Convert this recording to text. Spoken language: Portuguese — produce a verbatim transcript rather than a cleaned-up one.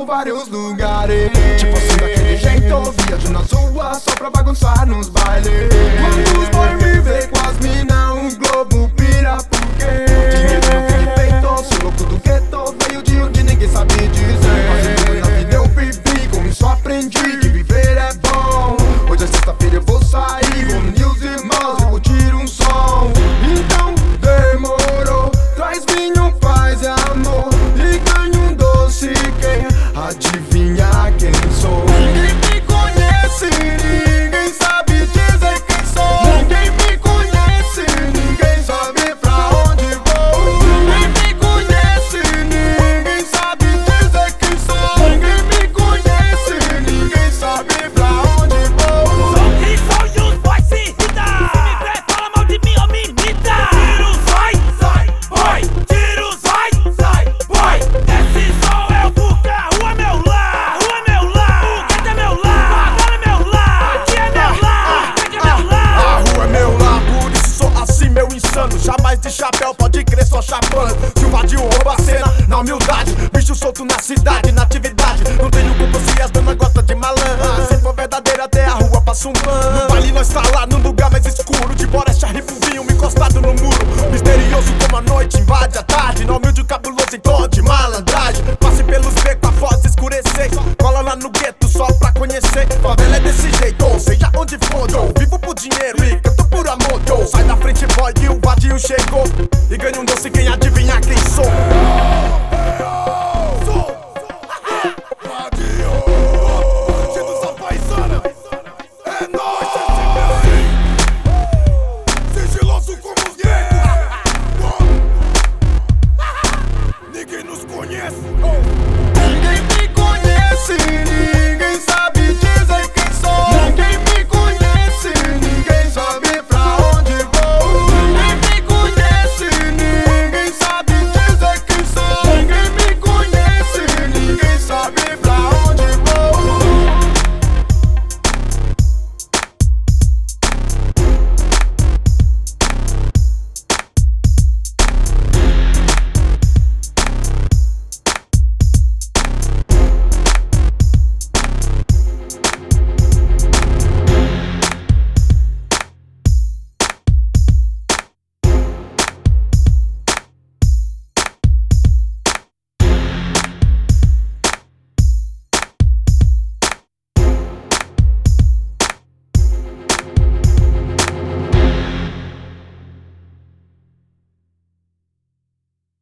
por vários lugares. Tipo assim, daquele jeito, viajo nas ruas só pra bagunçar nos bailes. Quando os boys me vê com as mina, um globo pira porque dinheiro não fica feito, sou louco do gueto, veio de onde ninguém sabe dizer. Mas tudo na vida eu vivi, com isso aprendi que viver é bom. Hoje é sexta-feira, eu vou sair, vou nos irmãos e curtir um som. Então demorou, traz vinho, paz e amor, e ganha um doce quem adivinhar quem sou. Ninguém me conhece, ninguém sabe dizer quem sou. Ninguém me conhece, ninguém sabe pra onde vou. Ninguém me conhece, ninguém sabe dizer quem sou. Ninguém me conhece, ninguém sabe pra onde vou. Sou quem sou e os boys se irritam. Se me vê, fala mal de mim ou me imita. Tiro, sai, sai, boy. Tiro, sai, sai, boy. Esse som é o porque a rua é meu lar. Rua é meu lar, o gueto é meu lar. Agora é meu lar, aqui é meu lar, aqui é meu lar. A rua é meu lar, por isso sou assim, meu insano. Jamais de chapéu, pode crer, só chapando. Se o vadio rouba a cena, na humildade. Bicho solto na cidade, na atividade. Não tenho culpa se as damas gostam de malandro. Se for verdadeira, até a rua passa um pano. No baile nós tá lá num lugar mais escuro. De borracha, rifuzinho, encostado no muro. Misterioso como a noite, invade a tarde. No humilde, cabuloso em tom de malandragem. Passe pelos becos, a voz escurecer. Cola lá no gueto só pra conhecer. Favela é desse jeito, seja onde for. Eu vivo por dinheiro e canto por amor. Eu sai da frente, boy, que o vadio chegou. E ganha um doce quem adivinhar quem sou.